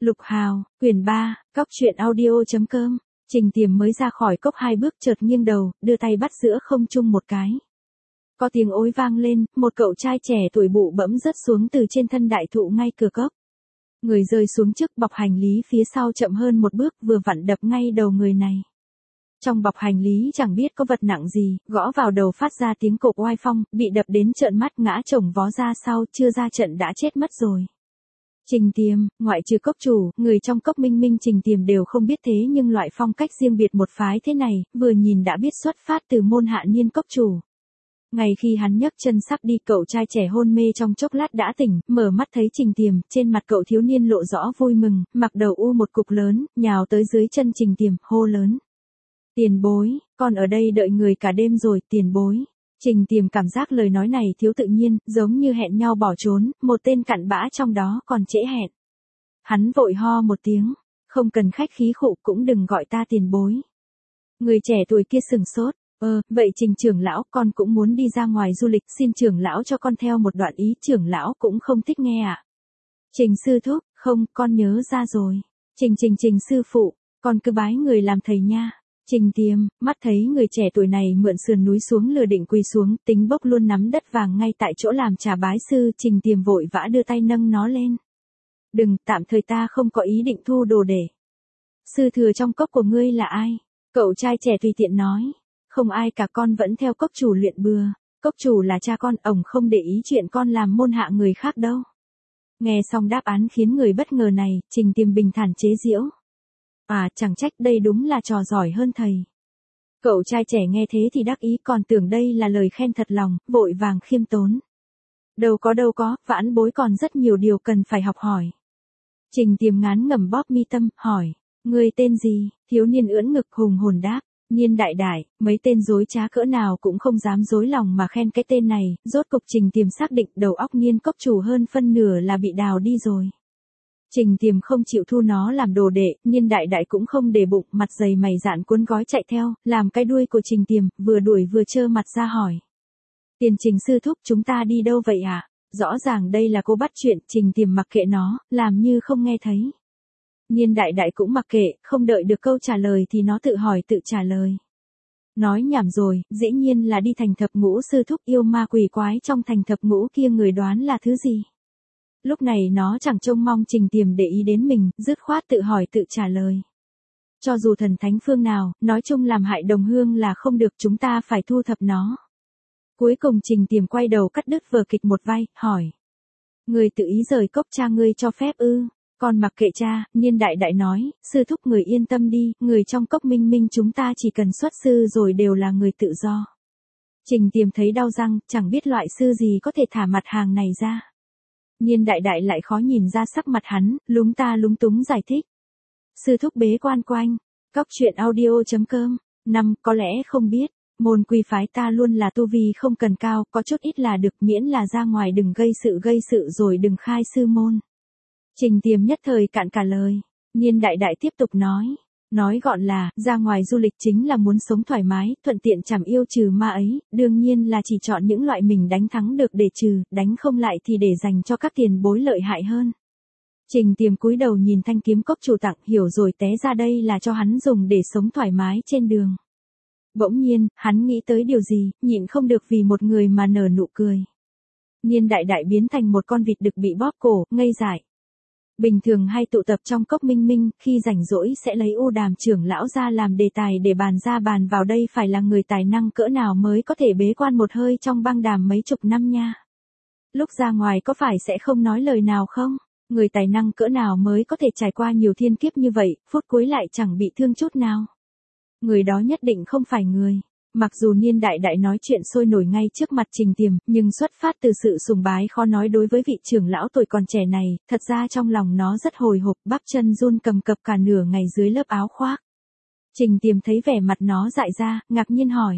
Lục Hào, quyển 3, cóc truyện audio.com. Trình Tiềm mới ra khỏi cốc 2 bước chợt nghiêng đầu, đưa tay bắt giữa không trung một cái. Có tiếng ối vang lên, một cậu trai trẻ tuổi bụ bẫm rớt xuống từ trên thân đại thụ ngay cửa cốc. Người rơi xuống trước bọc hành lý phía sau chậm hơn một bước vừa vặn đập ngay đầu người này. Trong bọc hành lý chẳng biết có vật nặng gì, gõ vào đầu phát ra tiếng cộp oai phong, bị đập đến trợn mắt ngã chồng vó ra sau, chưa ra trận đã chết mất rồi. Trình Tiềm, ngoại trừ cốc chủ, người trong cốc Minh Minh Trình Tiềm đều không biết thế nhưng loại phong cách riêng biệt một phái thế này, vừa nhìn đã biết xuất phát từ môn hạ niên cốc chủ. Ngày khi hắn nhấc chân sắp đi, cậu trai trẻ hôn mê trong chốc lát đã tỉnh, mở mắt thấy Trình Tiềm, trên mặt cậu thiếu niên lộ rõ vui mừng, mặc đầu u một cục lớn, nhào tới dưới chân Trình Tiềm, hô lớn. Tiền bối, con ở đây đợi người cả đêm rồi, tiền bối. Trình Tiềm cảm giác lời nói này thiếu tự nhiên, giống như hẹn nhau bỏ trốn, một tên cặn bã trong đó còn trễ hẹn. Hắn vội ho một tiếng, không cần khách khí khụ cũng đừng gọi ta tiền bối. Người trẻ tuổi kia sừng sốt, vậy Trình trưởng lão, con cũng muốn đi ra ngoài du lịch, xin trưởng lão cho con theo một đoạn ý, trưởng lão cũng không thích nghe ạ. Trình sư thúc, không, con nhớ ra rồi. Trình sư phụ, con cứ bái người làm thầy nha. Trình Tiềm, mắt thấy người trẻ tuổi này mượn sườn núi xuống lừa định quỳ xuống, tính bốc luôn nắm đất vàng ngay tại chỗ làm trà bái sư, Trình Tiềm vội vã đưa tay nâng nó lên. Đừng, tạm thời ta không có ý định thu đồ để. Sư thừa trong cốc của ngươi là ai? Cậu trai trẻ tùy tiện nói. Không ai cả, con vẫn theo cốc chủ luyện bừa. Cốc chủ là cha con, ổng không để ý chuyện con làm môn hạ người khác đâu. Nghe xong đáp án khiến người bất ngờ này, Trình Tiềm bình thản chế giễu. À, chẳng trách, đây đúng là trò giỏi hơn thầy. Cậu trai trẻ nghe thế thì đắc ý, còn tưởng đây là lời khen thật lòng, vội vàng khiêm tốn. Đâu có, vãn bối còn rất nhiều điều cần phải học hỏi. Trình Tiềm ngán ngẩm bóp mi tâm, hỏi, ngươi tên gì? Thiếu niên ưỡn ngực hùng hồn đáp, Niên Đại Đại. Mấy tên dối trá cỡ nào cũng không dám dối lòng mà khen cái tên này, rốt cục Trình Tiềm xác định đầu óc Niên cốc chủ hơn phân nửa là bị đào đi rồi. Trình Tiềm không chịu thu nó làm đồ đệ, Niên Đại Đại cũng không để bụng, mặt dày mày dạn cuốn gói chạy theo, làm cái đuôi của Trình Tiềm, vừa đuổi vừa trơ mặt ra hỏi. Tiền Trình sư thúc, chúng ta đi đâu vậy ạ? Rõ ràng đây là cô bắt chuyện, Trình Tiềm mặc kệ nó, làm như không nghe thấy. Niên Đại Đại cũng mặc kệ, không đợi được câu trả lời thì nó tự hỏi tự trả lời. Nói nhảm rồi, dĩ nhiên là đi thành thập ngũ sư thúc, yêu ma quỷ quái trong thành thập ngũ kia người đoán là thứ gì? Lúc này nó chẳng trông mong Trình Tiềm để ý đến mình, dứt khoát tự hỏi tự trả lời. Cho dù thần thánh phương nào, nói chung làm hại đồng hương là không được, chúng ta phải thu thập nó. Cuối cùng Trình Tiềm quay đầu cắt đứt vở kịch một vai, hỏi. Người tự ý rời cốc, cha ngươi cho phép ư? Con mặc kệ cha, Niên Đại Đại nói, sư thúc người yên tâm đi, người trong cốc Minh Minh chúng ta chỉ cần xuất sư rồi đều là người tự do. Trình Tiềm thấy đau răng, chẳng biết loại sư gì có thể thả mặt hàng này ra. Niên Đại Đại lại khó nhìn ra sắc mặt hắn, lúng túng giải thích. Sư thúc bế quan quanh, cóc truyện audio.com. Có lẽ không biết, môn quy phái ta luôn là tu vi không cần cao, có chút ít là được, miễn là ra ngoài đừng gây sự rồi đừng khai sư môn. Trình Tiềm nhất thời cạn cả lời. Niên Đại Đại tiếp tục nói gọn là, ra ngoài du lịch chính là muốn sống thoải mái, thuận tiện chảm yêu trừ ma ấy, đương nhiên là chỉ chọn những loại mình đánh thắng được để trừ, đánh không lại thì để dành cho các tiền bối lợi hại hơn. Trình Tiềm cúi đầu nhìn thanh kiếm cốc chủ tặng, hiểu rồi, té ra đây là cho hắn dùng để sống thoải mái trên đường. Bỗng nhiên, hắn nghĩ tới điều gì, nhịn không được vì một người mà nở nụ cười. Niên Đại Đại biến thành một con vịt đực bị bóp cổ, ngây dại. Bình thường hay tụ tập trong cốc Minh Minh, khi rảnh rỗi sẽ lấy U Đàm trưởng lão ra làm đề tài để bàn vào đây phải là người tài năng cỡ nào mới có thể bế quan một hơi trong băng đàm mấy chục năm nha. Lúc ra ngoài có phải sẽ không nói lời nào không? Người tài năng cỡ nào mới có thể trải qua nhiều thiên kiếp như vậy, phút cuối lại chẳng bị thương chút nào. Người đó nhất định không phải người. Mặc dù Niên Đại Đại nói chuyện sôi nổi ngay trước mặt Trình Tiềm, nhưng xuất phát từ sự sùng bái khó nói đối với vị trưởng lão tuổi còn trẻ này, thật ra trong lòng nó rất hồi hộp, bắp chân run cầm cập cả nửa ngày dưới lớp áo khoác. Trình Tiềm thấy vẻ mặt nó dại ra, ngạc nhiên hỏi.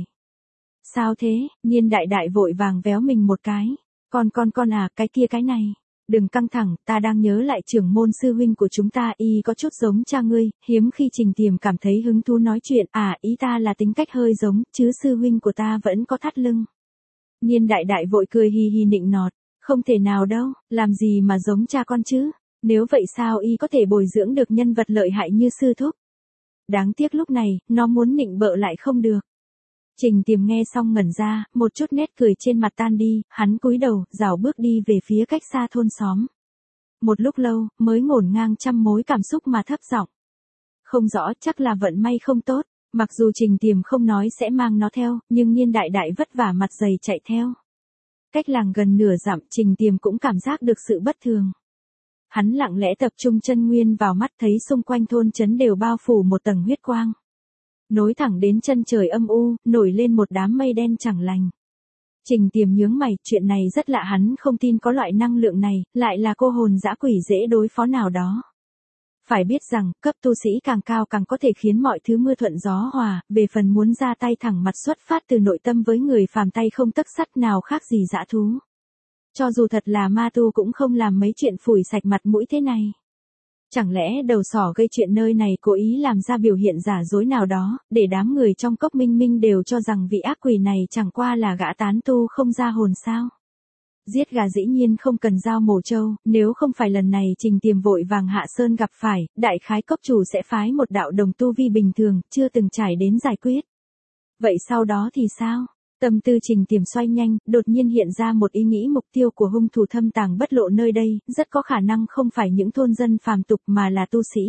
Sao thế? Niên Đại Đại vội vàng véo mình một cái. Con à, cái kia cái này. Đừng căng thẳng, ta đang nhớ lại trưởng môn sư huynh của chúng ta, y có chút giống cha ngươi, hiếm khi Trình Tiềm cảm thấy hứng thú nói chuyện, ý ta là tính cách hơi giống, chứ sư huynh của ta vẫn có thắt lưng. Niên Đại Đại vội cười hì hì nịnh nọt, không thể nào đâu, làm gì mà giống cha con chứ. Nếu vậy sao y có thể bồi dưỡng được nhân vật lợi hại như sư thúc? Đáng tiếc lúc này, nó muốn nịnh bợ lại không được. Trình Tiềm nghe xong ngẩn ra, một chút nét cười trên mặt tan đi, hắn cúi đầu, rảo bước đi về phía cách xa thôn xóm. Một lúc lâu, mới ngổn ngang trăm mối cảm xúc mà thấp giọng. Không rõ, chắc là vận may không tốt, mặc dù Trình Tiềm không nói sẽ mang nó theo, nhưng Niên Đại Đại vất vả mặt dày chạy theo. Cách làng gần nửa dặm, Trình Tiềm cũng cảm giác được sự bất thường. Hắn lặng lẽ tập trung chân nguyên vào mắt, thấy xung quanh thôn trấn đều bao phủ một tầng huyết quang. Nối thẳng đến chân trời âm u, nổi lên một đám mây đen chẳng lành. Trình Tiềm nhướng mày, chuyện này rất lạ, hắn không tin có loại năng lượng này, lại là cô hồn dã quỷ dễ đối phó nào đó. Phải biết rằng, cấp tu sĩ càng cao càng có thể khiến mọi thứ mưa thuận gió hòa, về phần muốn ra tay thẳng mặt xuất phát từ nội tâm với người phàm tay không tấc sắt nào khác gì dã thú. Cho dù thật là ma tu cũng không làm mấy chuyện phủi sạch mặt mũi thế này. Chẳng lẽ đầu sỏ gây chuyện nơi này cố ý làm ra biểu hiện giả dối nào đó, để đám người trong cốc minh minh đều cho rằng vị ác quỷ này chẳng qua là gã tán tu không ra hồn sao? Giết gà dĩ nhiên không cần dao mổ trâu, nếu không phải lần này Trình Tiềm vội vàng hạ sơn gặp phải, đại khái cốc chủ sẽ phái một đạo đồng tu vi bình thường, chưa từng trải đến giải quyết. Vậy sau đó thì sao? Tâm tư Trình Tiềm xoay nhanh, đột nhiên hiện ra một ý nghĩ, mục tiêu của hung thủ thâm tàng bất lộ nơi đây, rất có khả năng không phải những thôn dân phàm tục mà là tu sĩ.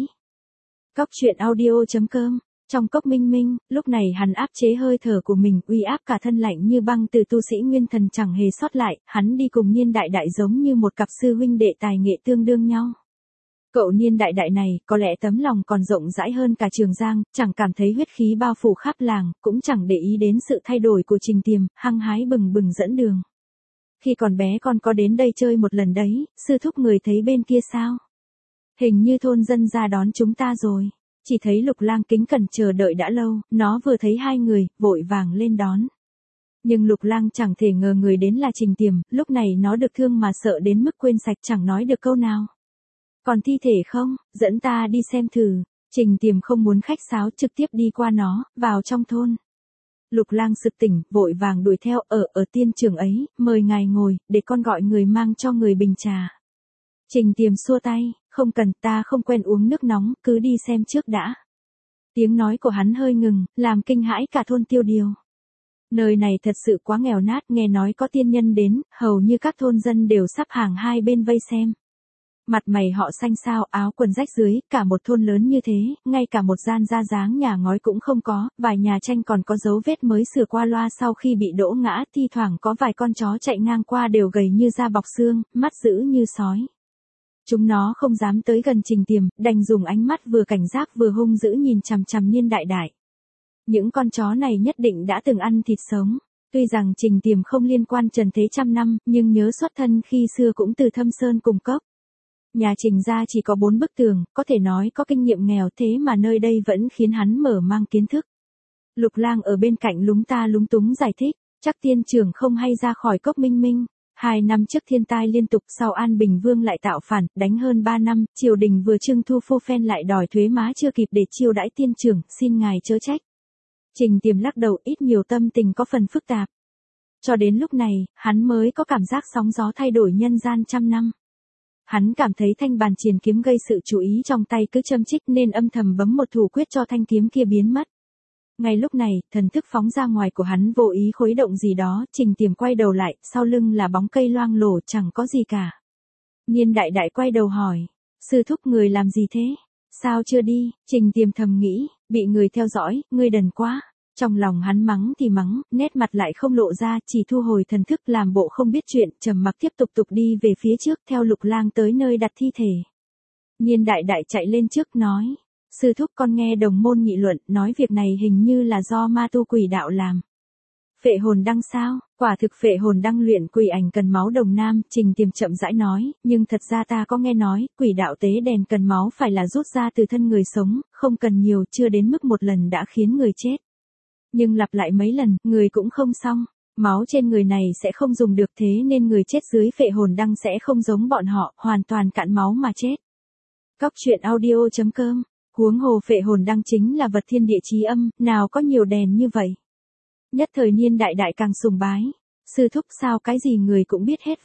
Cóc truyện audio.com. Trong cốc minh minh, lúc này hắn áp chế hơi thở của mình, uy áp cả thân lạnh như băng từ tu sĩ nguyên thần chẳng hề sót lại, hắn đi cùng Niên Đại Đại giống như một cặp sư huynh đệ tài nghệ tương đương nhau. Cậu Niên Đại Đại này, có lẽ tấm lòng còn rộng rãi hơn cả Trường Giang, chẳng cảm thấy huyết khí bao phủ khắp làng, cũng chẳng để ý đến sự thay đổi của Trình Tiềm, hăng hái bừng bừng dẫn đường. Khi còn bé con có đến đây chơi một lần đấy, sư thúc người thấy bên kia sao? Hình như thôn dân ra đón chúng ta rồi. Chỉ thấy Lục Lang kính cẩn chờ đợi đã lâu, nó vừa thấy hai người, vội vàng lên đón. Nhưng Lục Lang chẳng thể ngờ người đến là Trình Tiềm, lúc này nó được thương mà sợ đến mức quên sạch chẳng nói được câu nào. Còn thi thể không, dẫn ta đi xem thử. Trình Tiềm không muốn khách sáo, trực tiếp đi qua nó, vào trong thôn. Lục Lang sực tỉnh, vội vàng đuổi theo, ở tiên trường ấy, mời ngài ngồi, để con gọi người mang cho người bình trà. Trình Tiềm xua tay, không cần, ta không quen uống nước nóng, cứ đi xem trước đã. Tiếng nói của hắn hơi ngừng, làm kinh hãi cả thôn Tiêu Điều. Nơi này thật sự quá nghèo nát, nghe nói có tiên nhân đến, hầu như các thôn dân đều sắp hàng hai bên vây xem. Mặt mày họ xanh xao, áo quần rách rưới, cả một thôn lớn như thế, ngay cả một gian ra dáng nhà ngói cũng không có, vài nhà tranh còn có dấu vết mới sửa qua loa sau khi bị đổ ngã, thi thoảng có vài con chó chạy ngang qua đều gầy như da bọc xương, mắt dữ như sói. Chúng nó không dám tới gần Trình Tiềm, đành dùng ánh mắt vừa cảnh giác vừa hung dữ nhìn chằm chằm Niên Đại Đại. Những con chó này nhất định đã từng ăn thịt sống. Tuy rằng Trình Tiềm không liên quan trần thế trăm năm, nhưng nhớ xuất thân khi xưa cũng từ Thâm Sơn cùng cốc. Nhà Trình gia chỉ có 4 bức tường, có thể nói có kinh nghiệm nghèo, thế mà nơi đây vẫn khiến hắn mở mang kiến thức. Lục Lang ở bên cạnh lúng ta lúng túng giải thích, chắc tiên trưởng không hay ra khỏi cốc minh minh. 2 năm trước thiên tai liên tục, sau An Bình Vương lại tạo phản, đánh hơn 3 năm, triều đình vừa trưng thu phu phen lại đòi thuế má chưa kịp để chiêu đãi tiên trưởng, xin ngài chớ trách. Trình Tiềm lắc đầu, ít nhiều tâm tình có phần phức tạp. Cho đến lúc này, hắn mới có cảm giác sóng gió thay đổi nhân gian trăm năm. Hắn cảm thấy thanh bàn triền kiếm gây sự chú ý trong tay cứ châm chích nên âm thầm bấm một thủ quyết cho thanh kiếm kia biến mất. Ngay lúc này, thần thức phóng ra ngoài của hắn vô ý khuấy động gì đó, Trình Tiềm quay đầu lại, sau lưng là bóng cây loang lổ chẳng có gì cả. Niên Đại Đại quay đầu hỏi, sư thúc người làm gì thế? Sao chưa đi? Trình Tiềm thầm nghĩ, bị người theo dõi, ngươi đần quá. Trong lòng hắn mắng thì mắng, nét mặt lại không lộ ra, chỉ thu hồi thần thức làm bộ không biết chuyện, trầm mặc tiếp tục đi về phía trước theo Lục Lang tới nơi đặt thi thể. Niên Đại Đại chạy lên trước nói, sư thúc con nghe đồng môn nghị luận, nói việc này hình như là do ma tu quỷ đạo làm. Phệ hồn đăng sao? Quả thực phệ hồn đăng luyện quỷ ảnh cần máu đồng nam, Trình Tiềm chậm rãi nói, nhưng thật ra ta có nghe nói, quỷ đạo tế đèn cần máu phải là rút ra từ thân người sống, không cần nhiều, chưa đến mức một lần đã khiến người chết. Nhưng lặp lại mấy lần, người cũng không xong, máu trên người này sẽ không dùng được, thế nên người chết dưới phệ hồn đăng sẽ không giống bọn họ, hoàn toàn cạn máu mà chết. Cóc truyện audio.com. Huống hồ phệ hồn đăng chính là vật thiên địa chí âm, nào có nhiều đèn như vậy. Nhất thời Niên Đại Đại càng sùng bái. Sư thúc sao cái gì người cũng biết hết vậy.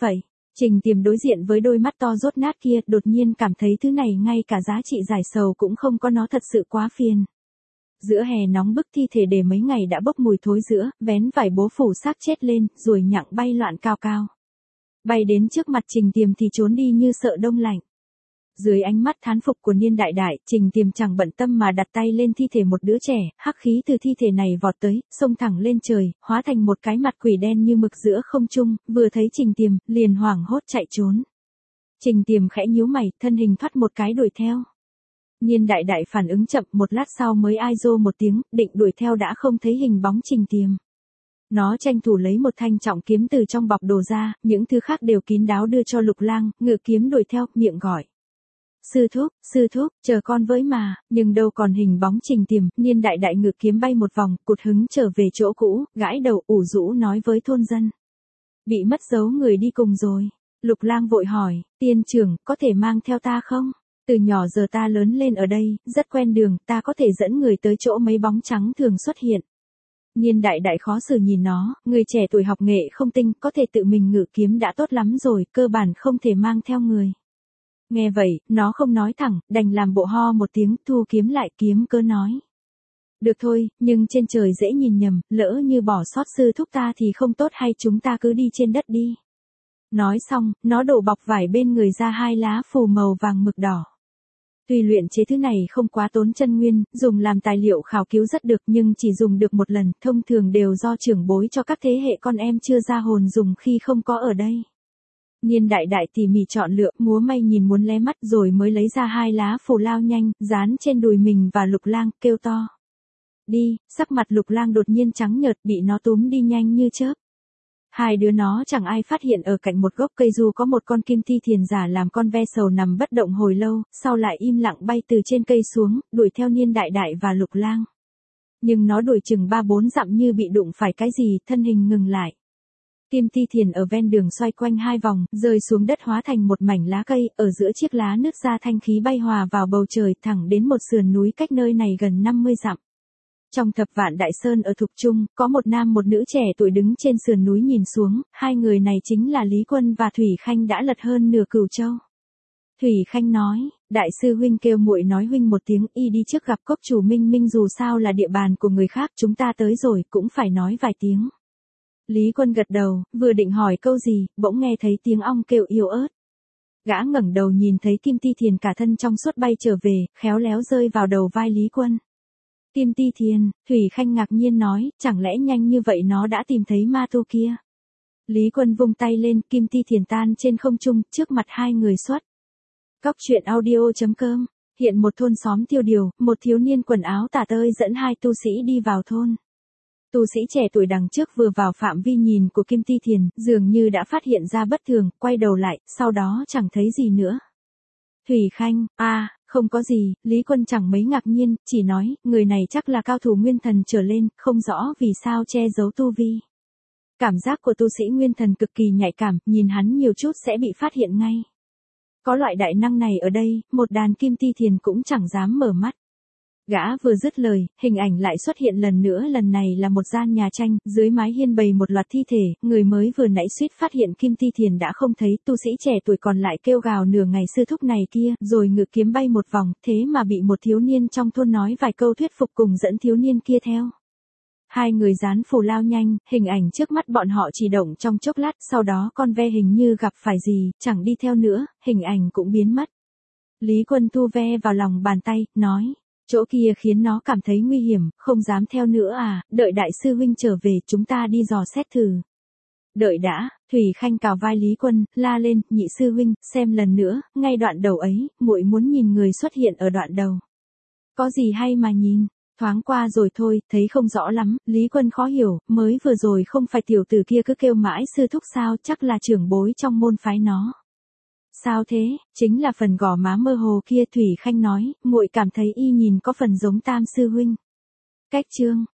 Trình Tiềm đối diện với đôi mắt to dốt nát kia, đột nhiên cảm thấy thứ này ngay cả giá trị giải sầu cũng không có, nó thật sự quá phiền. Giữa hè nóng bức, thi thể để mấy ngày đã bốc mùi thối rữa, vén vải bố phủ xác chết lên, ruồi nhặng bay loạn cao cao. Bay đến trước mặt Trình Tiềm thì trốn đi như sợ đông lạnh. Dưới ánh mắt thán phục của Niên Đại Đại, Trình Tiềm chẳng bận tâm mà đặt tay lên thi thể một đứa trẻ, hắc khí từ thi thể này vọt tới, xông thẳng lên trời, hóa thành một cái mặt quỷ đen như mực giữa không trung, vừa thấy Trình Tiềm, liền hoảng hốt chạy trốn. Trình Tiềm khẽ nhíu mày, thân hình thoát một cái đuổi theo. Niên Đại Đại phản ứng chậm, một lát sau mới ai rô một tiếng, định đuổi theo đã không thấy hình bóng Trình Tiềm. Nó tranh thủ lấy một thanh trọng kiếm từ trong bọc đồ ra, những thứ khác đều kín đáo đưa cho Lục Lang, ngự kiếm đuổi theo, miệng gọi. Sư thúc, chờ con với mà, nhưng đâu còn hình bóng Trình Tiềm. Niên Đại Đại ngự kiếm bay một vòng, cụt hứng trở về chỗ cũ, gãi đầu ủ rũ nói với thôn dân. Bị mất dấu người đi cùng rồi. Lục Lang vội hỏi, tiên trưởng, có thể mang theo ta không? Từ nhỏ giờ ta lớn lên ở đây, rất quen đường, ta có thể dẫn người tới chỗ mấy bóng trắng thường xuất hiện. Niên Đại Đại khó xử nhìn nó, người trẻ tuổi học nghệ không tinh, có thể tự mình ngự kiếm đã tốt lắm rồi, cơ bản không thể mang theo người. Nghe vậy, nó không nói thẳng, đành làm bộ ho một tiếng, thu kiếm lại, kiếm cơ nói. Được thôi, nhưng trên trời dễ nhìn nhầm, lỡ như bỏ sót sư thúc ta thì không tốt, hay chúng ta cứ đi trên đất đi. Nói xong, nó đổ bọc vải bên người ra 2 lá phù màu vàng mực đỏ. Tuy luyện chế thứ này không quá tốn chân nguyên, dùng làm tài liệu khảo cứu rất được, nhưng chỉ dùng được một lần, thông thường đều do trưởng bối cho các thế hệ con em chưa ra hồn dùng khi không có ở đây. Niên Đại Đại tỉ mỉ chọn lựa, múa may nhìn muốn lé mắt rồi mới lấy ra 2 lá phù lao nhanh, dán trên đùi mình và Lục Lang, kêu to. Đi, sắc mặt Lục Lang đột nhiên trắng nhợt, bị nó túm đi nhanh như chớp. Hai đứa nó chẳng ai phát hiện ở cạnh một gốc cây du có một con kim ti thiền giả làm con ve sầu nằm bất động hồi lâu, sau lại im lặng bay từ trên cây xuống, đuổi theo Niên Đại Đại và Lục Lang. Nhưng nó đuổi chừng 3-4 dặm như bị đụng phải cái gì, thân hình ngừng lại. Kim ti thiền ở ven đường xoay quanh 2 vòng, rơi xuống đất hóa thành một mảnh lá cây, ở giữa chiếc lá nứt ra thanh khí bay hòa vào bầu trời thẳng đến một sườn núi cách nơi này gần 50 dặm. Trong Thập Vạn Đại Sơn ở Thục Trung, có một nam một nữ trẻ tuổi đứng trên sườn núi nhìn xuống, 2 người này chính là Lý Quân và Thủy Khanh đã lật hơn nửa Cửu Châu. Thủy Khanh nói, đại sư huynh kêu muội nói huynh một tiếng, y đi trước gặp cốc chủ Minh Minh, dù sao là địa bàn của người khác, chúng ta tới rồi cũng phải nói vài tiếng. Lý Quân gật đầu, vừa định hỏi câu gì, bỗng nghe thấy tiếng ong kêu yếu ớt. Gã ngẩng đầu nhìn thấy Kim Ti Thiền cả thân trong suốt bay trở về, khéo léo rơi vào đầu vai Lý Quân. Kim Ti Thiền, Thủy Khanh ngạc nhiên nói, chẳng lẽ nhanh như vậy nó đã tìm thấy ma tu kia. Lý Quân vung tay lên, Kim Ti Thiền tan trên không trung, trước mặt 2 người xuất. Cóc truyện audio.com, hiện một thôn xóm tiêu điều, một thiếu niên quần áo tả tơi dẫn 2 tu sĩ đi vào thôn. Tu sĩ trẻ tuổi đằng trước vừa vào phạm vi nhìn của Kim Ti Thiền, dường như đã phát hiện ra bất thường, quay đầu lại, sau đó chẳng thấy gì nữa. Thủy Khanh, không có gì, Lý Quân chẳng mấy ngạc nhiên, chỉ nói, người này chắc là cao thủ nguyên thần trở lên, không rõ vì sao che giấu tu vi. Cảm giác của tu sĩ nguyên thần cực kỳ nhạy cảm, nhìn hắn nhiều chút sẽ bị phát hiện ngay. Có loại đại năng này ở đây, một đàn Kim Ti Thiền cũng chẳng dám mở mắt. Gã vừa dứt lời, hình ảnh lại xuất hiện lần nữa, lần này là một gian nhà tranh, dưới mái hiên bày một loạt thi thể, người mới vừa nãy suýt phát hiện Kim Ti Thiền đã không thấy, tu sĩ trẻ tuổi còn lại kêu gào nửa ngày sư thúc này kia, rồi ngự kiếm bay một vòng, thế mà bị một thiếu niên trong thôn nói vài câu thuyết phục cùng dẫn thiếu niên kia theo. 2 người dán phù lao nhanh, hình ảnh trước mắt bọn họ chỉ động trong chốc lát, sau đó con ve hình như gặp phải gì, chẳng đi theo nữa, hình ảnh cũng biến mất. Lý Quân thu ve vào lòng bàn tay, nói. Chỗ kia khiến nó cảm thấy nguy hiểm, không dám theo nữa à, đợi đại sư huynh trở về chúng ta đi dò xét thử. Đợi đã, Thủy Khanh cào vai Lý Quân, la lên, nhị sư huynh, xem lần nữa, ngay đoạn đầu ấy, muội muốn nhìn người xuất hiện ở đoạn đầu. Có gì hay mà nhìn, thoáng qua rồi thôi, thấy không rõ lắm, Lý Quân khó hiểu, mới vừa rồi không phải tiểu tử kia cứ kêu mãi sư thúc sao, chắc là trưởng bối trong môn phái nó. Sao thế, chính là phần gò má mơ hồ kia. Thủy Khanh nói, muội cảm thấy y nhìn có phần giống Tam sư huynh. Cách chương